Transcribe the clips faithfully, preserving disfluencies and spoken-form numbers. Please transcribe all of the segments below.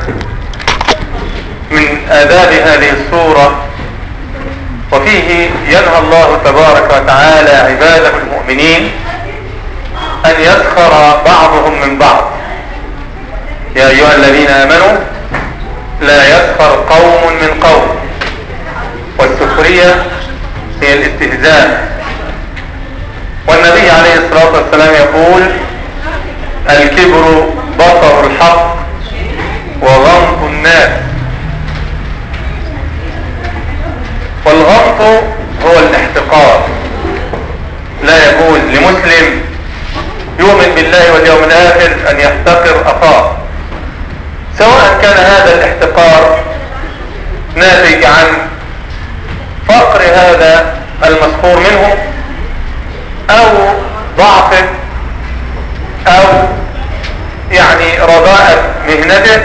من آداب هذه السورة، وفيه ينهى الله تبارك وتعالى عباده المؤمنين أن يسخر بعضهم من بعض. يا أيها الذين آمنوا لا يسخر قوم من قوم. والسخرية هي الاستهزاء. والنبي عليه الصلاة والسلام يقول: الكبر بطر الحق وغمط الناس. والغمط هو الاحتقار. لا يجوز لمسلم يؤمن بالله واليوم الآخر أن يحتقر أخاه، سواء كان هذا الاحتقار ناتج عن فقر هذا المسخور منه أو ضعفه أو يعني رضاءة مهنته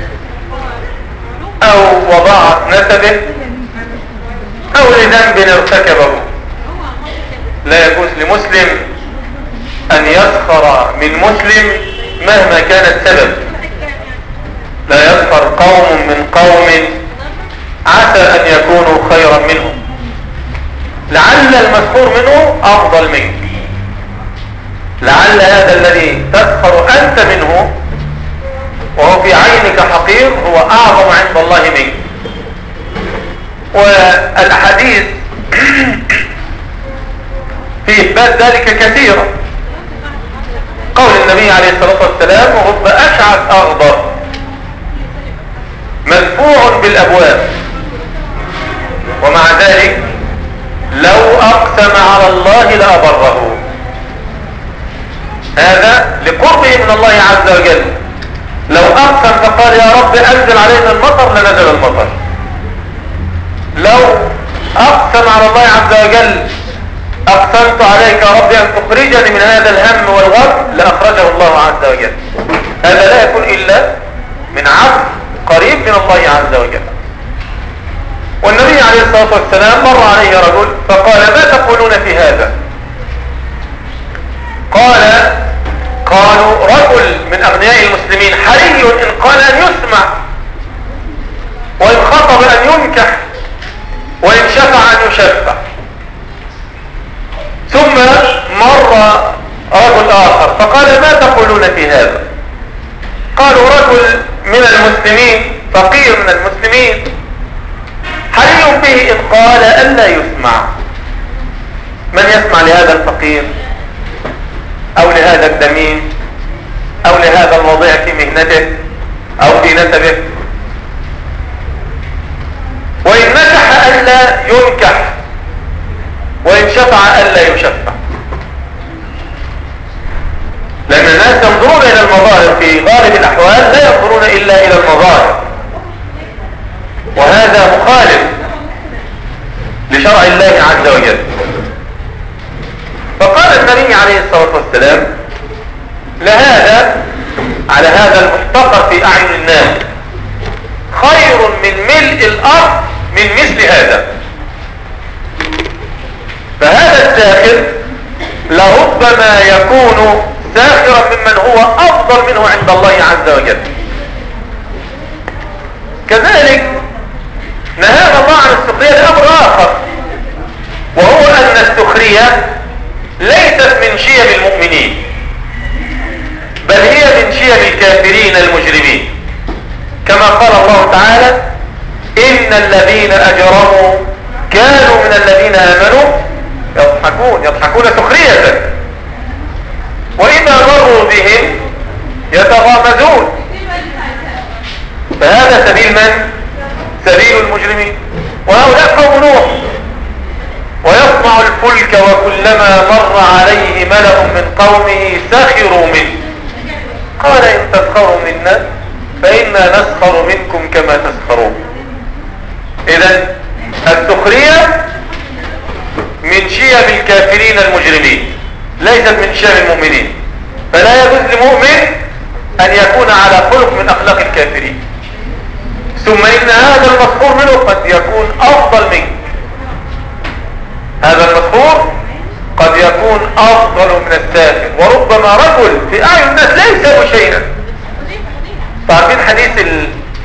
أو وضاعة نسبه أو لذنب ارتكبه. لا يجوز لمسلم أن يسخر من مسلم مهما كان السبب. لا يسخر قوم من قوم عسى أن يكونوا خيرا منهم، لعل المسخور منه أفضل منك، لعل هذا الذي تسخر أنت منه وهو في عينك حقير هو أعظم عند الله منك. والأحاديث في إثبات ذلك كثيرة. قول النبي عليه الصلاة والسلام: رب أشعث أغبر مدفوع بالأبواب ومع ذلك لو أقسم على الله لأبره. هذا لقربه من الله عز وجل. لو أقسم فقال: يا رب أنزل علينا المطر، لنزل المطر. لو أقسم على الله عز وجل: أقسمت عليك يا رب أن تخرجني من هذا الهم والغم، لأخرجه الله عز وجل. هذا لا يكون إلا من عبد قريب من الله عز وجل. والنبي عليه الصلاة والسلام مر عليه رجل فقال: ما تقولون في هذا؟ قال قالوا: رجل من أغنياء المسلمين حري إن قال أن يسمع، وإن خطب أن ينكح، وإن شفع أن يشفع. ثم مر رجل آخر فقال: ما تقولون في هذا؟ قالوا: رجل من المسلمين فقير من المسلمين حري به إن قال ألا يسمع. من يسمع لهذا الفقير أو لهذا الدمين أو لهذا الوضيع في مهنته أو في نسبه؟ وإن نكح ألا ينكح، وإن شفع ألا يشفع. لأن الناس ينظرون إلى المظاهر في غالب الأحوال، لا ينظرون إلا إلى المظاهر، وهذا مخالف لشرع الله عز وجل. فقال النبي عليه الصلاة والسلام: لهذا على هذا المحتقر في أعين الناس خير من ملء الأرض من مثل هذا. فهذا الساخر لربما يكون ساخرا ممن هو أفضل منه عند الله عز وجل. كذلك نهانا الله عن السخرية لأمر آخر، وهو أن السخرية ليست من شيم المؤمنين، بل هي من شيم الكافرين المجرمين. كما قال الله تعالى: إن الذين أجرموا كانوا من الذين آمنوا يضحكون يضحكون سخرية، وإذا مروا بهم يتغامزون. فهذا سبيل من؟ سبيل المجرمين. وهؤلاء قوم نوح: ويصنع الفلك وكلما مر عليه ملأ من قومه سخروا منه قال إن تسخروا منا فإنا نسخر منكم كما تسخرون. إذن السخرية من شيم الكافرين المجرمين، ليست من شيم المؤمنين. فلا يجوز لمؤمن أن يكون على خلق من أخلاق الكافرين. ثم إن هذا المسخور منه قد يكون أفضل منك. هذا المسخور قد يكون أفضل من الساخر، وربما رجل في أعين الناس ليس له شيئا. تعرفين حديث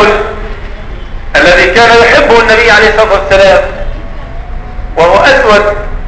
الرجل الذي كان يحبه النبي عليه الصلاة والسلام وهو أسود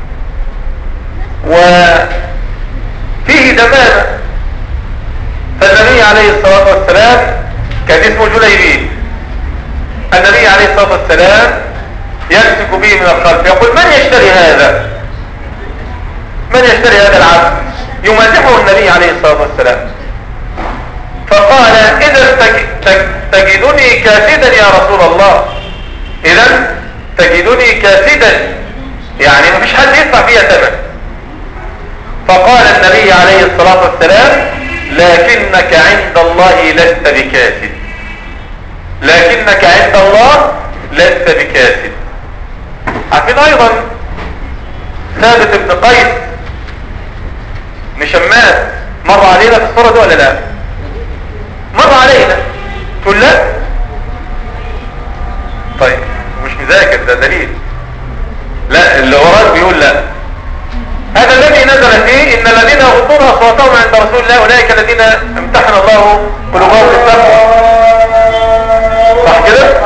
وفيه دمامة، فالنبي عليه الصلاة والسلام كان اسمه جليبيب، النبي عليه الصلاة والسلام يمسك به من الخلف يقول من يشتري هذا، من يشتري هذا العبد، يمازحه النبي عليه الصلاة والسلام. فقال إذا تجدني كاسدا يا رسول الله، إذا تجدني كاسدا، يعني ما فيش حد يدفع فيها ثمن. فقال النبي عليه الصلاة والسلام لكنك عند الله لست بكاسد، لكنك عند الله لست بكاسد. عارفين ايضا ثابت بن قيس بن شماس مر علينا في الصورة دي ولا لا؟ مر علينا تقول لا؟ طيب مش مذاكر، ده دليل. لا اللي وراك بيقول لا. هذا الذي نزل فيه ان الذين يغضون اصواتهم عند رسول الله اولئك الذين امتحن الله قلوبهم للتقوى، صح كده؟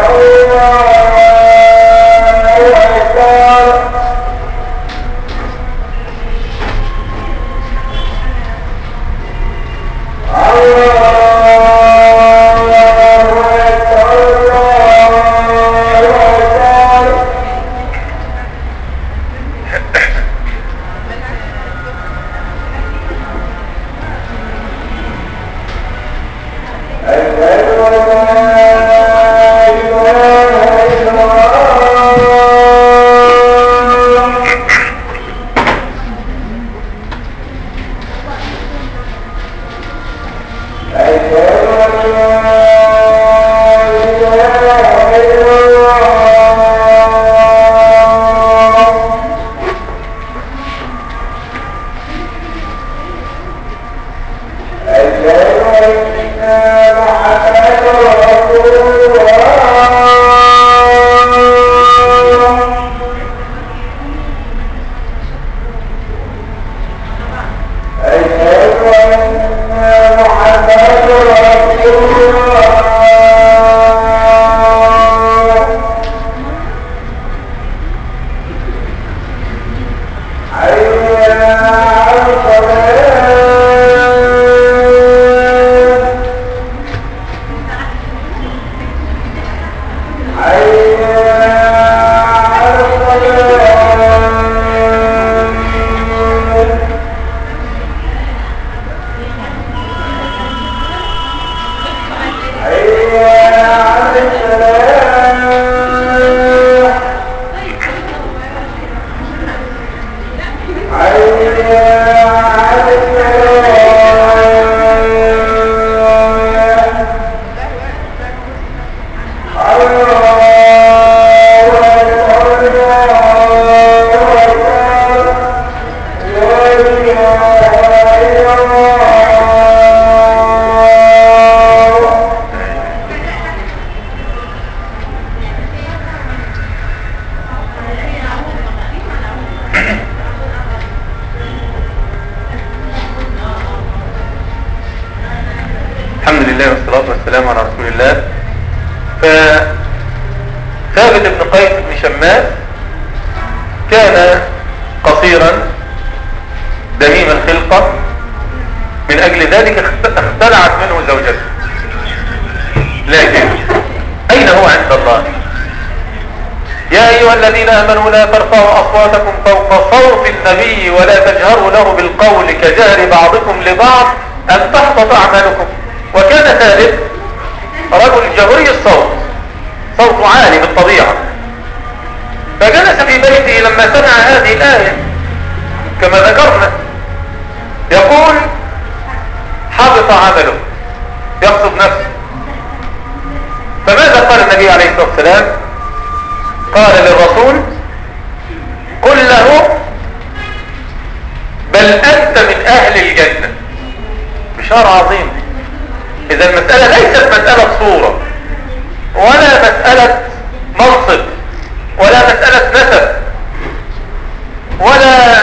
الذين آمنوا لا ترفعوا أصواتكم فوق صوت النبي ولا تجهروا له بالقول كجهر بعضكم لبعض أن تحبط أعمالكم. وكان ثابت رجل جهري الصوت، صوت عالي بالطبيعة، فجلس في بيته لما سمع هذه الآية كما ذكرنا يقول حبط عمله، يقصد نفسه. فماذا قال النبي عليه الصلاة والسلام؟ قال للرسول قل له بل أنت من أهل الجنة. بشارة عظيمة. إذا المسألة ليست مسألة صورة ولا مسألة منصب ولا مسألة نسب ولا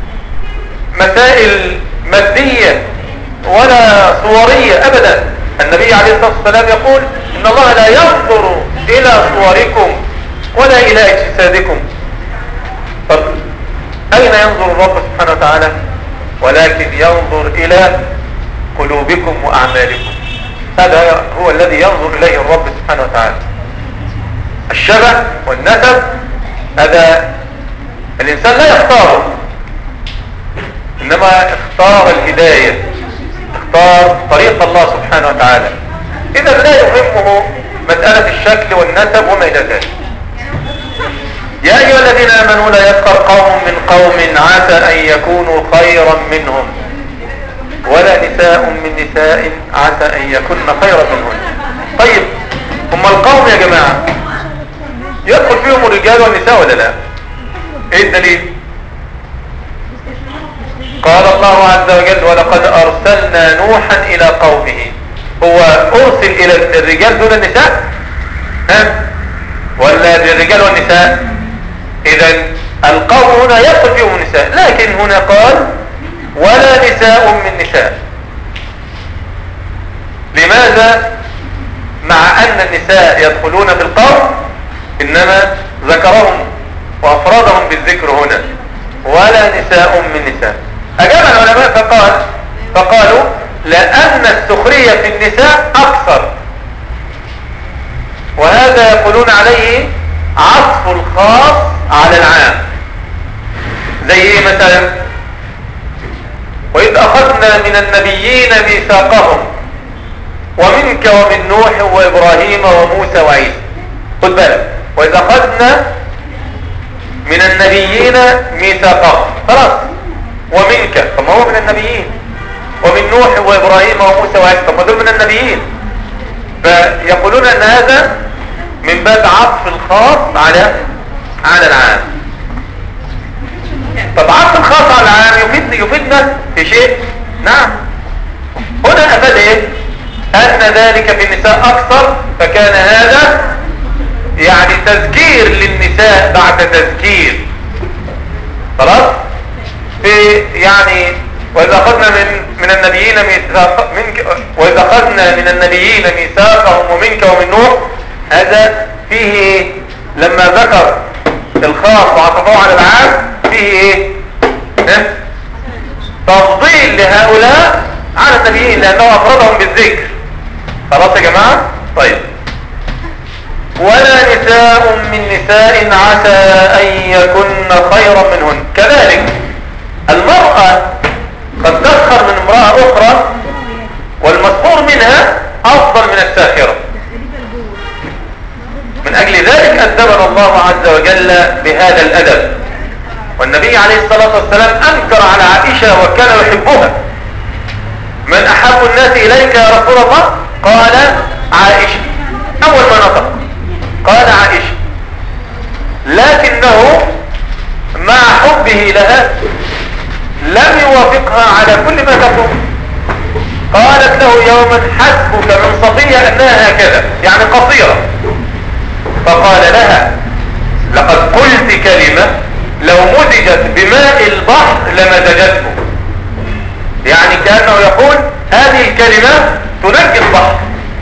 مسائل مادية ولا صورية أبدا. النبي عليه الصلاة والسلام يقول إن إن الله لا ينظر إلى صوركم ولا إلى أجسادكم. طب أين ينظر الرب سبحانه وتعالى؟ ولكن ينظر إلى قلوبكم وأعمالكم. هذا هو الذي ينظر إليه الرب سبحانه وتعالى. الشبه والنسب هذا الإنسان لا يختاره، إنما اختار الهداية، اختار طريق الله سبحانه وتعالى. إذا لا يهمه مسألة الشكل والنسب وما إلى ذلك. يا أيها الذين آمنوا لا يسخر قوم من قوم عسى أن يكونوا خيرا منهم ولا نساء من نساء عسى أن يكون خيرا منهن. طيب هم القوم يا جماعة يدخل فيهم الرجال والنساء ولا لا؟ ايه الدليل؟ قال الله عز وجل ولقد أرسلنا نوحا إلى قومه. هو أرسل إلى الرجال دون النساء؟ ها؟ ولا للرجال والنساء؟ إذن القوم هنا يدخل فيهم النساء، لكن هنا قال ولا نساء من نساء. لماذا مع أن النساء يدخلون في القوم إنما ذكرهم وأفرادهم بالذكر هنا ولا نساء من نساء؟ أجاب العلماء فقال فقالوا لأن السخرية في النساء أكثر، وهذا يقولون عليه عطف الخاص على العام. زي ايه مثلا؟ وإذ أخذنا من النبيين ميثاقهم ومنك ومن نوح وإبراهيم وموسى وعيسى. خد بالك، وإذ أخذنا من النبيين ميثاقهم، خلاص، ومنك، طب ما هو من النبيين، ومن نوح وإبراهيم وموسى وعيسى، طب ما دول من النبيين. فيقولون أن هذا من باب عطف الخاص على على العام. طب عطف الخاص على العام يفيد يفيدنا في شيء؟ نعم. هنا أفاد إيه؟ أن ذلك في النساء أكثر، فكان هذا يعني تذكير للنساء بعد تذكير. خلاص؟ في يعني وإذا أخذنا من من النبيين ميثاق منك وإذا أخذنا من النبيين ميثاقهم ومنك ومن نوح، هذا فيه لما ذكر الخاص وعطفوه على العام فيه ايه؟ اه؟ تفضيل لهؤلاء على النبيين لأنه أفردهم بالذكر. خلاص يا جماعة؟ طيب. ولا نساء من نساء عسى أن يكن خيرا منهن. كذلك المرأة قد تسخر من امرأة أخرى والمسخور منها أفضل من الساخرة. من أجل ذلك أدبنا الله عز وجل بهذا الأدب. والنبي عليه الصلاة والسلام أنكر على عائشة وكان يحبها. من أحب الناس إليك يا رسول الله؟ قال عائشة. أول ما نطق قال عائشة، لكنه مع حبه لها لم يوافقها على كل ما تقول. قالت له يوما حسبك من صفية أنها هكذا، يعني قصيرة. فقال لها لقد قلت كلمة لو مزجت بماء البحر لمزجته. يعني كأنه يقول هذه الكلمة تنجي البحر.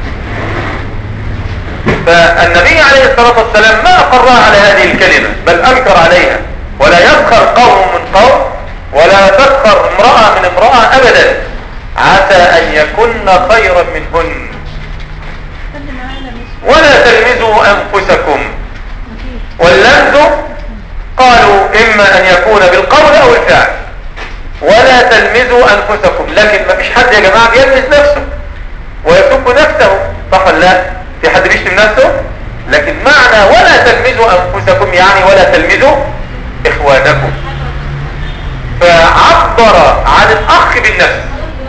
فالنبي عليه الصلاة والسلام ما أقرها على هذه الكلمة بل أنكر عليها. ولا يسخر قوم من قوم ولا تسخر امرأة من امرأة أبدا عسى أن يكن خيرا منهن. ولا تلمزوا أنفسكم. واللمز قالوا إما أن يكون بالقول أو الفعل. ولا تلمزوا أنفسكم، لكن ما فيش حد يا جماعة بيلمز نفسه ويسب نفسه، صح ولا لا؟ في حد بيشتم نفسه؟ لكن معنى ولا تلمزوا أنفسكم يعني ولا تلمزوا إخوانكم. فعبر عن الأخ بالنفس،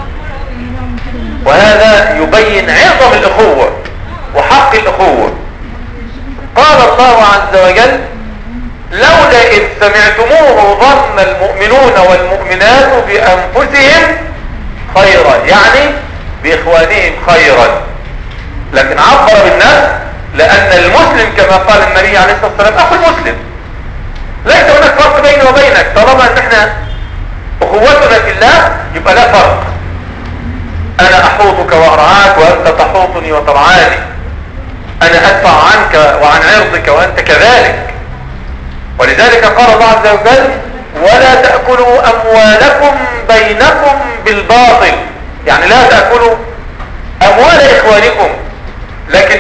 وهذا يبين عظم الأخوة وحق الأخوة. قال الله عز وجل لولا إذ سمعتموه ظن المؤمنون والمؤمنات بأنفسهم خيرا، يعني بإخوانهم خيرا. لكن عبر بالنفس لأن المسلم كما قال النبي عليه الصلاة والسلام أخو المسلم. ليس هناك فرق بيني وبينك، طالما أن احنا أخوتنا في الله يبقى لا فرق. أنا أحوطك وأرعاك وأنت تحوطني وترعاني. انا ادفع عنك وعن عرضك وانت كذلك. ولذلك قال الله عز وجل ولا تأكلوا اموالكم بينكم بالباطل، يعني لا تأكلوا اموال اخوانكم، لكن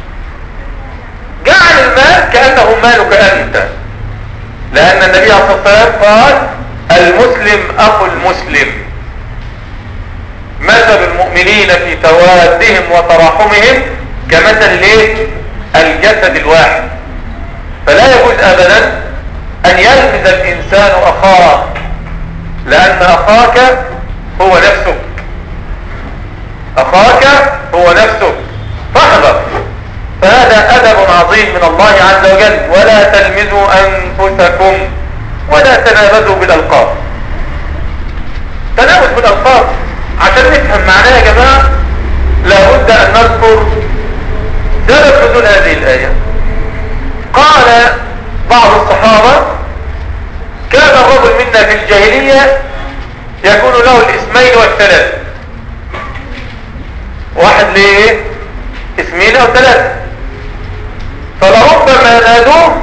جعل المال كأنه مالك انت، لان النبي عليه الصلاة والسلام قال المسلم اخو المسلم، مثل المؤمنين في توادهم وتراحمهم كمثل الايه؟ الجسد الواحد. فلا يجوز ابدا ان يلمز الانسان اخاه، لان اخاك هو نفسك، اخاك هو نفسك، فاحذر. فهذا ادب عظيم من الله عز وجل. ولا تلمزوا انفسكم ولا تنابزوا بالالقاب. تنابز بالالقاب عشان نفهم معناه يا جماعه لابد ان نذكر سبب نزول هذه الايه. قال بعض الصحابه كان الرجل منا في الجاهليه يكون له الاسمين والثلاث، واحد ليه اسمين او ثلاثه، فلربما نادوه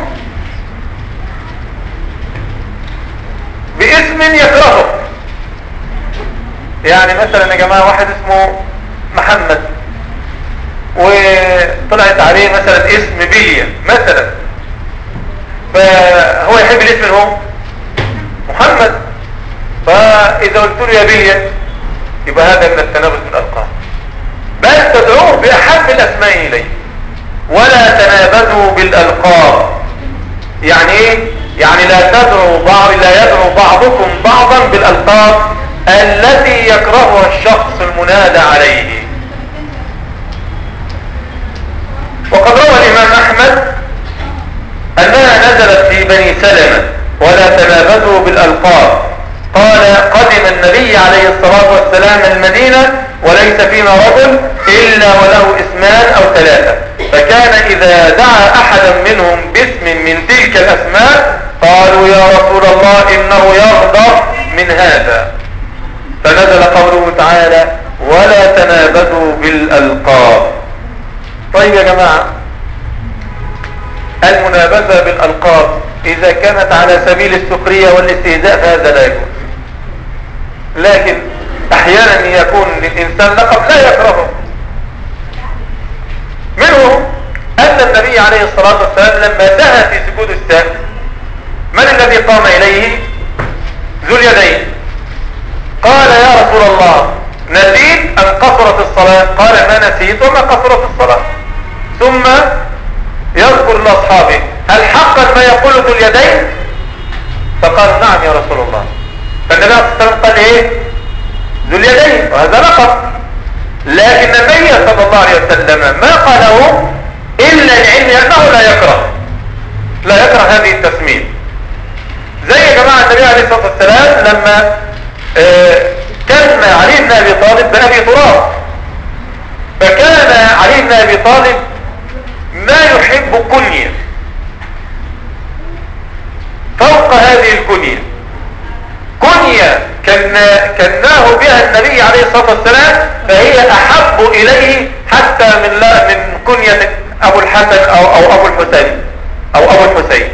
باسم يكرهه. يعني مثلا يا جماعه واحد اسمه محمد وطلعت عليه مثلا اسم بليا مثلا، فهو يحب الاسم اللي هو محمد، فاذا قلت له يا بليا يبقى هذا من التنابز بالالقاب، بل تدعوه باحب الاسماء اليه. ولا تنابزوا بالالقاب يعني ايه؟ يعني لا تدعوا بعض لا يدعو بعضكم بعضا بالالقاب التي يكرهها الشخص المنادى عليه. وقد روى الامام احمد انها نزلت في بني سلمة ولا تنابزوا بالالقاب. قال قدم النبي عليه الصلاة والسلام المدينة وليس فينا رجل الا وله اسمان او ثلاثة، فكان اذا دعا احدا منهم باسم من تلك الاسماء قالوا يا رسول الله انه يغضب من هذا، فنزل قوله تعالى ولا تنابزوا بالالقاب. طيب يا جماعة المنابذة بالالقاب اذا كانت على سبيل السخرية والاستهزاء فهذا لا يجوز، لكن احيانا يكون للانسان لقب لا يكرهه. منه ان النبي عليه الصلاة والسلام لما سهى في سجود السهو من الذي قام اليه؟ ذو اليدين. قال يا رسول الله نسيت ام قصرت الصلاة؟ قال ما نسيت وما قصرت الصلاة. ثم يذكر لاصحابه هل حقا ما يقول ذو اليدين؟ فقالوا نعم يا رسول الله. فالنبي عليه الصلاة والسلام قال ايه؟ ذو اليدين، وهذا لقب، لكن النبي صلى الله عليه وسلم ما قاله الا لعلم انه لا يكره لا يكره هذه التسمية. زي يا جماعة النبي عليه الصلاة والسلام لما اه كان علي بن ابي طالب بأبي تراب، فكان علي بن ابي طالب ما يحب كنية فوق هذه الكنية، كنية كناه بها النبي عليه الصلاة والسلام، فهي احب اليه حتى من لا من كنية ابو الحسن او, أو ابو الحسين او ابو الحسين.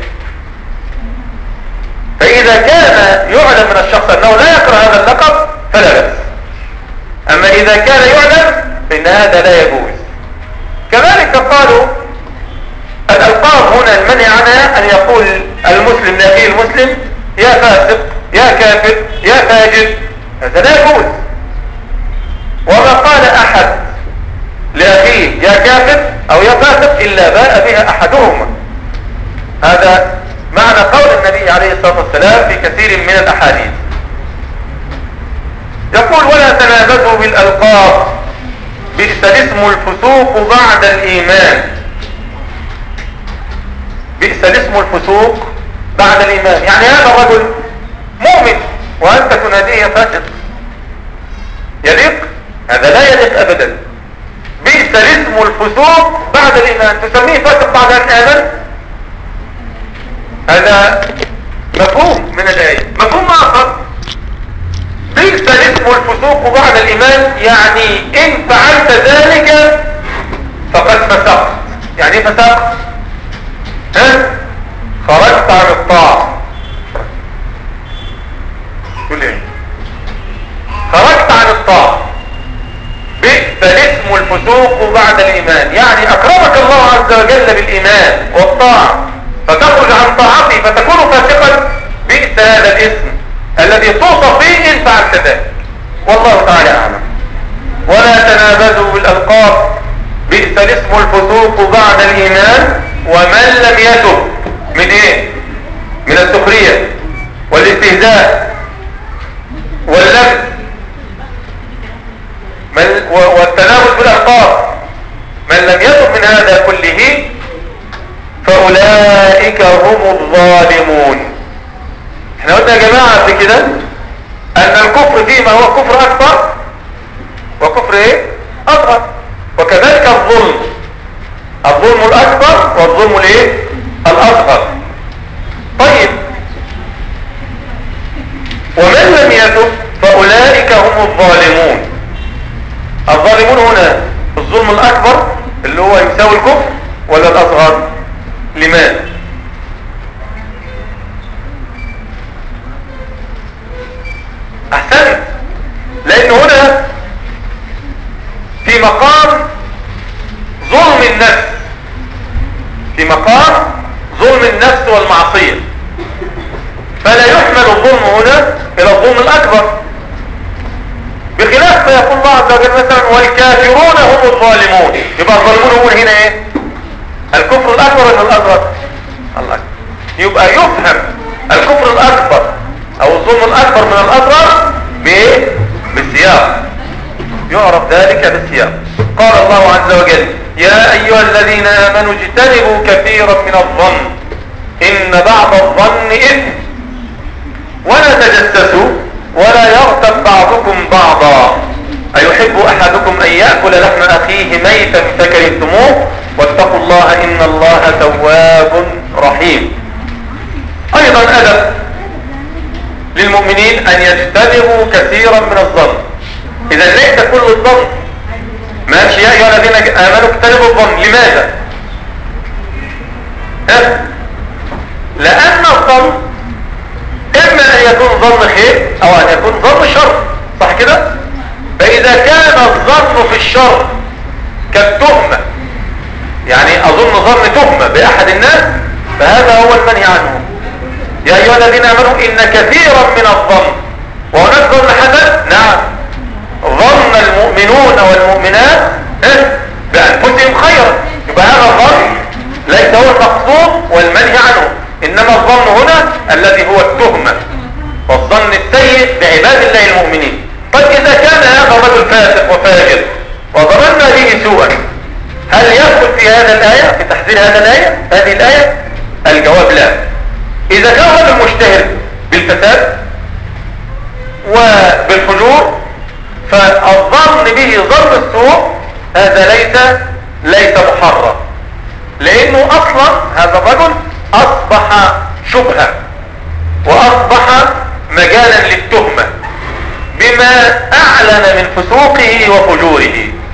فاذا كان يعلم من الشخص انه لا يكره هذا اللقب فلا بأس، اما اذا كان يعلم فان هذا لا يجوز. كذلك قالوا الالقاب هنا المنع عنها ان يقول المسلم لاخيه المسلم يا فاسق يا كافر يا فاجر، هذا لا يجوز. وما قال احد لاخيه يا كافر او يا فاسق الا باء بها احدهما. هذا معنى قول النبي عليه الصلاة والسلام في كثير من الاحاديث. يقول ولا تنابزوا بالالقاب بئس الاسم الفسوق بعد الايمان. بئس الاسم الفسوق بعد الايمان، يعني هذا الرجل مؤمن وانت تناديه فاسق، يليق؟ هذا لا يليق ابدا. بئس الاسم الفسوق بعد الايمان، تسميه فاسق بعد ان امن؟ هذا مفهوم من الايه. مفهوم اخر بئس الاسم الفسوق بعد الايمان، يعني ان فعلت ذلك فقد فسقت، يعني فسقت؟ ها؟ خرجت عن الطاعة. تقول ايه؟ خرجت عن الطاعة. بئس الاسم الفسوق بعد الإيمان، يعني أكرمك الله عز وجل بالإيمان والطاعة فتخرج عن طاعته فتكون فاسقا، بئس هذا الاسم الذي توصف به إن فعلت ذلك. والله تعالى أعلم. ولا تنابذوا بالألقاب، بئس الاسم الفسوق بعد الإيمان ومن لم يتب من إيه؟ من السخرية والاستهزاء واللمس والتنابذ بالألقاب، من لم يتب من هذا كله فأولئك هم الظالمون. احنا قلنا يا جماعة قبل كده أن الكفر فيما هو كفر أكبر وكفر إيه؟ أصغر، وكذلك الظلم، الظلم الأكبر والظلم الإيه؟ الأصغر. طيب، ومن لم يتب فأولئك هم الظالمون. الظالمون هنا الظلم الأكبر اللي هو يساوي الكفر ولا الأصغر؟ لماذا؟ أحسنت، لأن هنا في مقام ظلم النفس، في مقام ظلم النفس والمعصية، فلا يحمل الظلم هنا إلى الظلم الأكبر، بخلاف ما يقول الله عز وجل مثلا والكافرون هم الظالمون. يبقى الظالمون هم هنا ايه؟ الكفر الأكبر ولا الأصغر؟ الله. يبقى يفهم الكفر الأكبر أو الظلم الأكبر من الأصغر بايه؟ بالسياق، يعرف ذلك بالسياق. قال الله عز وجل يا أيها الذين آمنوا اجتنبوا كثيرا من الظن إن بعض الظن إثم ولا تجسسوا ولا يغتب بعضكم بعضا أيحب أحدكم أن يأكل لحم أخيه ميتا فكرهتموه واتقوا الله إن الله تواب رحيم. أيضا أدب للمؤمنين أن يجتنبوا كثيرا من الظن. إذا ليس كل الظن ماشي. يا أيها الذين آمنوا اجتنبوا الظن. لماذا؟ أه؟ لأن الظن إما أن يكون ظن خير أو أن يكون ظن شر، صح كده؟ فإذا كان الظن في الشر كالتهمة، يعني أظن ظن تهمة بأحد الناس، فهذا هو المنهي عنه. يا أيها الذين آمنوا إن كثيرا من الظن، وهناك ظن حسن، نعم، ظن المؤمنون والمؤمنات بأنفسهم خيرا، يبقى هذا الظن ليس هو المقصود والمنهي عنه، إنما الظن هنا الذي هو التهمة والظن السيء بعباد الله المؤمنين. طيب إذا كان هذا الرجل فاسق وفاجر وظننا به سوءا، هل يدخل في هذا الآية، في تحذير هذا الآية هذه الآية؟ الجواب لا. إذا كان رجل مشتهر بالفساد وبالفجور فالظن به ظن السوء هذا ليس ليس محرم، لأنه أصلا هذا الرجل أصبح شبهة وأصبح مجالا للتهمة بما أعلن من فسوقه وفجوره.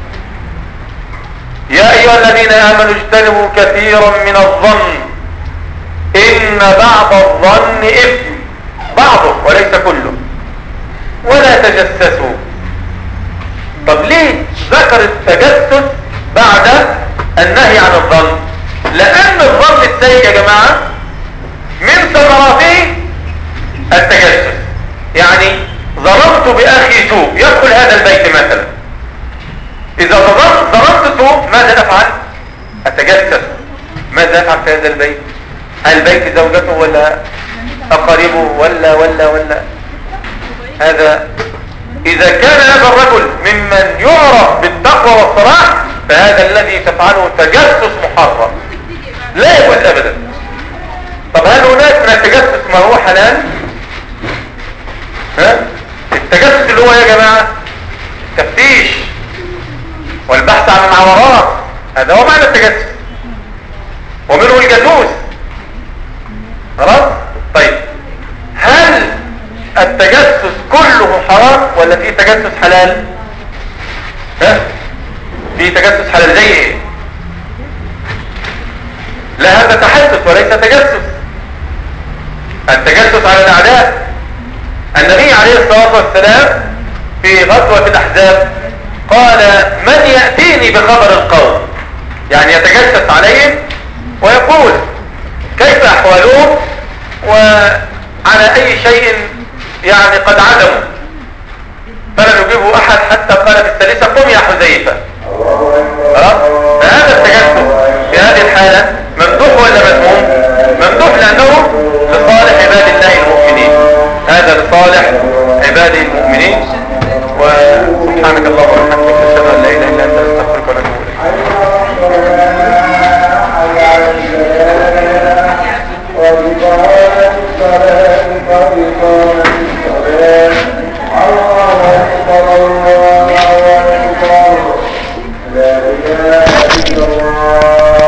يا أيها الذين آمنوا اجتنبوا كثيرا من الظن إن بعض الظن إثم، بعضه وليس كله، ولا تجسسوا. طب ليه ذكر التجسس بعد النهي عن الظن؟ لأن الظن السيء يا جماعة من ثمراته التجسس. يعني ظننت بأخي سوء يدخل هذا البيت مثلا، إذا ظننت ظننت سوء ماذا أفعل؟ أتجسس. ماذا أفعل في هذا البيت؟ هل البيت زوجته ولا أقاربه ولا ولا ولا هذا؟ إذا كان هذا الرجل ممن يعرف بالتقوى والصلاح فهذا الذي تفعله تجسس محرم لا يجوز أبدا. طب هل هناك من التجسس ما هو حلال؟ ها؟ التجسس اللي هو يا جماعة تفتيش والبحث عن العورات، هذا هو معنى التجسس، ومنه الجاسوس. خلاص؟ طيب هل التجسس كله حرام ولا في تجسس حلال؟ ها؟ في تجسس حلال زي ايه؟ تجسس، التجسس على الأعداء. النبي عليه الصلاة والسلام في غزوة الأحزاب قال من يأتيني بخبر القوم، يعني يتجسس عليهم ويقول كيف أحوالهم وعلى أي شيء يعني قد عزموا، فلم يجيبه أحد حتى قال في الثالثة قم يا حذيفة. فهذا التجسس في هذه الحالة ممدوح ولا مذموم؟ ممدوح لأنه لصالح عباد الله المؤمنين، هذا لصالح عباده المؤمنين. وسبحانك اللهم وبحمدك أشهد أن لا إله إلا أنت أستغفرك وأتوب إليك.